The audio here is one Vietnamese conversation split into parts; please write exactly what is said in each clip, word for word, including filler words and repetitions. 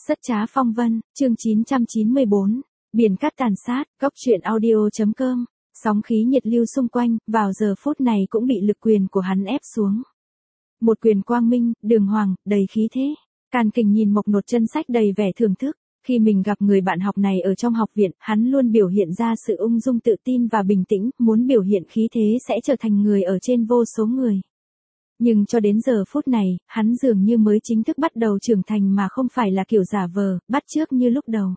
Rất trá phong vân, chương chín trăm chín mươi bốn, biển cát tàn sát, góc truyện audio.com, sóng khí nhiệt lưu xung quanh, vào giờ phút này cũng bị lực quyền của hắn ép xuống. Một quyền quang minh, đường hoàng, đầy khí thế. Càn Kình nhìn Mộc Nột Chân Sách đầy vẻ thưởng thức, khi mình gặp người bạn học này ở trong học viện, hắn luôn biểu hiện ra sự ung dung tự tin và bình tĩnh, muốn biểu hiện khí thế sẽ trở thành người ở trên vô số người. Nhưng cho đến giờ phút này, hắn dường như mới chính thức bắt đầu trưởng thành mà không phải là kiểu giả vờ, bắt chước như lúc đầu.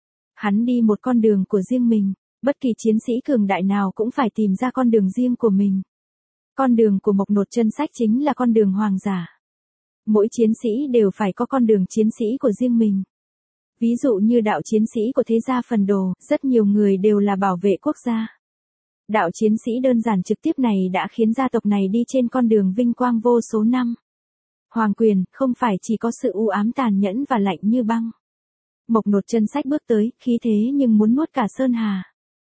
Hắn đi một con đường của riêng mình, bất kỳ chiến sĩ cường đại nào cũng phải tìm ra con đường riêng của mình. Con đường của Mộc Nột Chân Sách chính là con đường hoàng giả. Mỗi chiến sĩ đều phải có con đường chiến sĩ của riêng mình. Ví dụ như đạo chiến sĩ của thế gia Phần Đồ, rất nhiều người đều là bảo vệ quốc gia. Đạo chiến sĩ đơn giản trực tiếp này đã khiến gia tộc này đi trên con đường vinh quang vô số năm. Hoàng quyền, không phải chỉ có sự u ám tàn nhẫn và lạnh như băng. Mộc Nột Chân Sách bước tới, khí thế nhưng muốn nuốt cả Sơn Hà.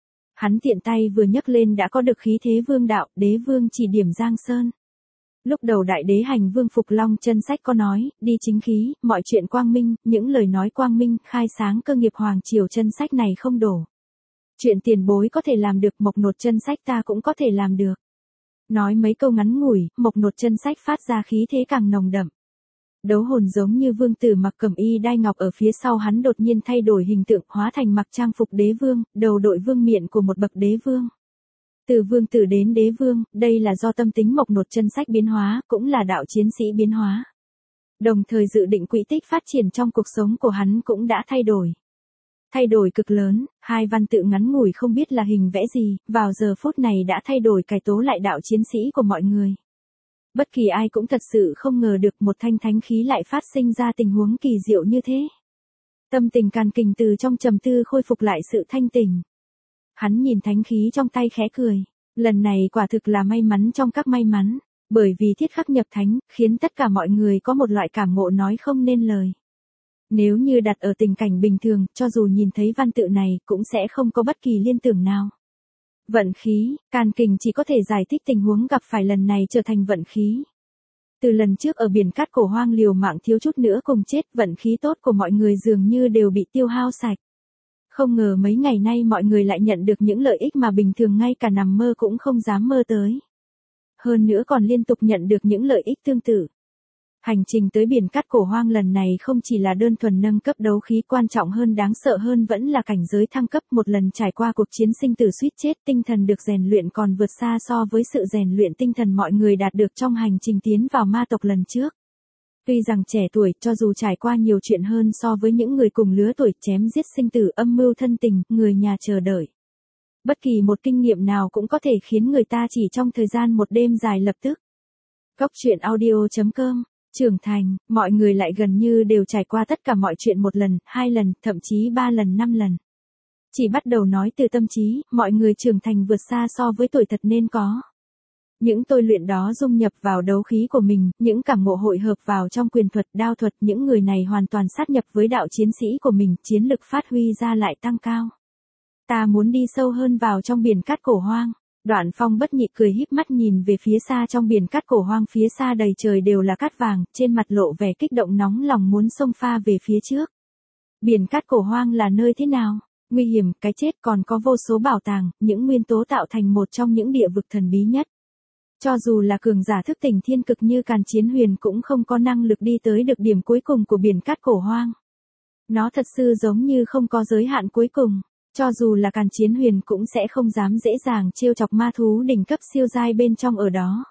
Hắn tiện tay vừa nhấc lên đã có được khí thế vương đạo, đế vương chỉ điểm Giang Sơn. Lúc đầu đại đế hành vương Phục Long Chân Sách có nói, đi chính khí, mọi chuyện quang minh, những lời nói quang minh, khai sáng cơ nghiệp hoàng triều Chân Sách này không đổ. Chuyện tiền bối có thể làm được, Mộc Nột Chân Sách ta cũng có thể làm được. Nói mấy câu ngắn ngủi, Mộc Nột Chân Sách phát ra khí thế càng nồng đậm. Đấu hồn giống như vương tử mặc cẩm y đai ngọc ở phía sau hắn đột nhiên thay đổi hình tượng, hóa thành mặc trang phục đế vương, đầu đội vương miện của một bậc đế vương. Từ vương tử đến đế vương, đây là do tâm tính Mộc Nột Chân Sách biến hóa, cũng là đạo chiến sĩ biến hóa. Đồng thời dự định quỹ tích phát triển trong cuộc sống của hắn cũng đã thay đổi. Thay đổi cực lớn, hai văn tự ngắn ngủi không biết là hình vẽ gì, vào giờ phút này đã thay đổi cải tố lại đạo chiến sĩ của mọi người. Bất kỳ ai cũng thật sự không ngờ được một thanh thánh khí lại phát sinh ra tình huống kỳ diệu như thế. Tâm tình Càn Kình từ trong trầm tư khôi phục lại sự thanh tỉnh. Hắn nhìn thánh khí trong tay khẽ cười, lần này quả thực là may mắn trong các may mắn, bởi vì thiết khắc nhập thánh, khiến tất cả mọi người có một loại cảm ngộ nói không nên lời. Nếu như đặt ở tình cảnh bình thường, cho dù nhìn thấy văn tự này, cũng sẽ không có bất kỳ liên tưởng nào. Vận khí, Càn Kình chỉ có thể giải thích tình huống gặp phải lần này trở thành vận khí. Từ lần trước ở biển cát cổ hoang liều mạng thiếu chút nữa cùng chết, vận khí tốt của mọi người dường như đều bị tiêu hao sạch. Không ngờ mấy ngày nay mọi người lại nhận được những lợi ích mà bình thường ngay cả nằm mơ cũng không dám mơ tới. Hơn nữa còn liên tục nhận được những lợi ích tương tự. Hành trình tới biển cát cổ hoang lần này không chỉ là đơn thuần nâng cấp đấu khí, quan trọng hơn đáng sợ hơn vẫn là cảnh giới thăng cấp. Một lần trải qua cuộc chiến sinh tử suýt chết, tinh thần được rèn luyện còn vượt xa so với sự rèn luyện tinh thần mọi người đạt được trong hành trình tiến vào ma tộc lần trước. Tuy rằng trẻ tuổi, cho dù trải qua nhiều chuyện hơn so với những người cùng lứa tuổi, chém giết sinh tử, âm mưu thân tình, người nhà chờ đợi. Bất kỳ một kinh nghiệm nào cũng có thể khiến người ta chỉ trong thời gian một đêm dài lập tức. Góc truyện audio.com. Trưởng thành, mọi người lại gần như đều trải qua tất cả mọi chuyện một lần, hai lần, thậm chí ba lần, năm lần. Chỉ bắt đầu nói từ tâm trí, mọi người trưởng thành vượt xa so với tuổi thật nên có. Những tôi luyện đó dung nhập vào đấu khí của mình, những cảm ngộ hội hợp vào trong quyền thuật, đao thuật, những người này hoàn toàn sát nhập với đạo chiến sĩ của mình, chiến lực phát huy ra lại tăng cao. Ta muốn đi sâu hơn vào trong biển cát cổ hoang. Đoạn Phong bất nhị cười híp mắt nhìn về phía xa, trong biển cát cổ hoang phía xa đầy trời đều là cát vàng, trên mặt lộ vẻ kích động nóng lòng muốn xông pha về phía trước. Biển cát cổ hoang là nơi thế nào? Nguy hiểm, cái chết, còn có vô số bảo tàng, những nguyên tố tạo thành một trong những địa vực thần bí nhất. Cho dù là cường giả thức tỉnh thiên cực như Càn Chiến Huyền cũng không có năng lực đi tới được điểm cuối cùng của biển cát cổ hoang. Nó thật sự giống như không có giới hạn cuối cùng. Cho dù là Càn Chiến Huyền cũng sẽ không dám dễ dàng trêu chọc ma thú đỉnh cấp siêu giai bên trong ở đó.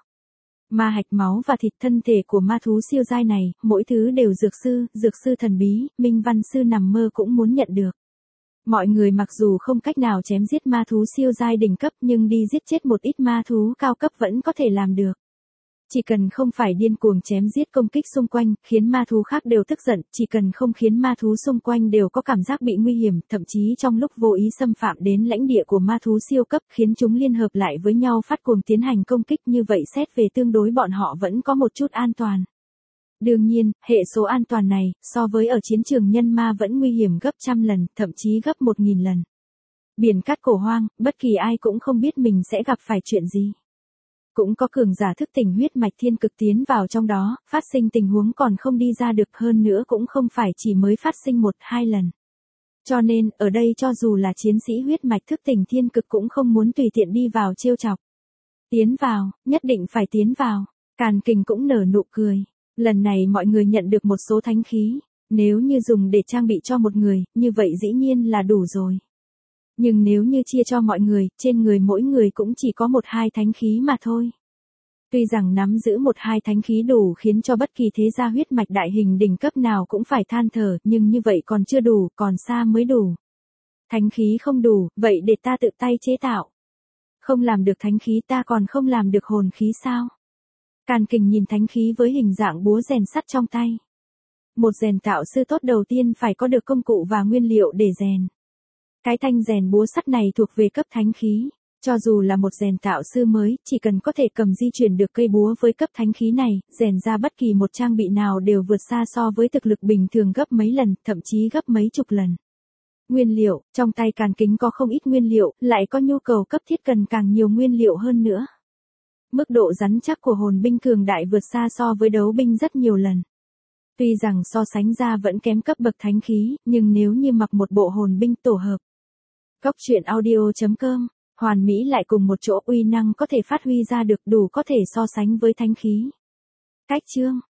Ma hạch, máu và thịt thân thể của ma thú siêu giai này, mỗi thứ đều dược sư, dược sư thần bí, minh văn sư nằm mơ cũng muốn nhận được. Mọi người mặc dù không cách nào chém giết ma thú siêu giai đỉnh cấp nhưng đi giết chết một ít ma thú cao cấp vẫn có thể làm được. Chỉ cần không phải điên cuồng chém giết công kích xung quanh, khiến ma thú khác đều tức giận, chỉ cần không khiến ma thú xung quanh đều có cảm giác bị nguy hiểm, thậm chí trong lúc vô ý xâm phạm đến lãnh địa của ma thú siêu cấp, khiến chúng liên hợp lại với nhau phát cuồng tiến hành công kích, như vậy xét về tương đối bọn họ vẫn có một chút an toàn. Đương nhiên, hệ số an toàn này, so với ở chiến trường nhân ma vẫn nguy hiểm gấp trăm lần, thậm chí gấp một nghìn lần. Biển cát cổ hoang, bất kỳ ai cũng không biết mình sẽ gặp phải chuyện gì. Cũng có cường giả thức tỉnh huyết mạch thiên cực tiến vào trong đó, phát sinh tình huống còn không đi ra được, hơn nữa cũng không phải chỉ mới phát sinh một, hai lần. Cho nên, ở đây cho dù là chiến sĩ huyết mạch thức tỉnh thiên cực cũng không muốn tùy tiện đi vào trêu chọc. Tiến vào, nhất định phải tiến vào. Càn Kình cũng nở nụ cười. Lần này mọi người nhận được một số thánh khí. Nếu như dùng để trang bị cho một người, như vậy dĩ nhiên là đủ rồi. Nhưng nếu như chia cho mọi người, trên người mỗi người cũng chỉ có một hai thánh khí mà thôi. Tuy rằng nắm giữ một hai thánh khí đủ khiến cho bất kỳ thế gia huyết mạch đại hình đỉnh cấp nào cũng phải than thở, nhưng như vậy còn chưa đủ, còn xa mới đủ. Thánh khí không đủ, vậy để ta tự tay chế tạo. Không làm được thánh khí ta còn không làm được hồn khí sao? Càn Kình nhìn thánh khí với hình dạng búa rèn sắt trong tay. Một rèn tạo sư tốt đầu tiên phải có được công cụ và nguyên liệu để rèn. Cái thanh rèn búa sắt này thuộc về cấp thánh khí. Cho dù là một rèn tạo sư mới, chỉ cần có thể cầm di chuyển được cây búa với cấp thánh khí này, rèn ra bất kỳ một trang bị nào đều vượt xa so với thực lực bình thường gấp mấy lần, thậm chí gấp mấy chục lần. Nguyên liệu, trong tay Càn Kính có không ít nguyên liệu, lại có nhu cầu cấp thiết cần càng nhiều nguyên liệu hơn nữa. Mức độ rắn chắc của hồn binh cường đại vượt xa so với đấu binh rất nhiều lần. Tuy rằng so sánh ra vẫn kém cấp bậc thánh khí, nhưng nếu như mặc một bộ hồn binh tổ hợp. Góc truyện audio chấm com, hoàn mỹ lại cùng một chỗ, uy năng có thể phát huy ra được, đủ có thể so sánh với thánh khí. Cách chương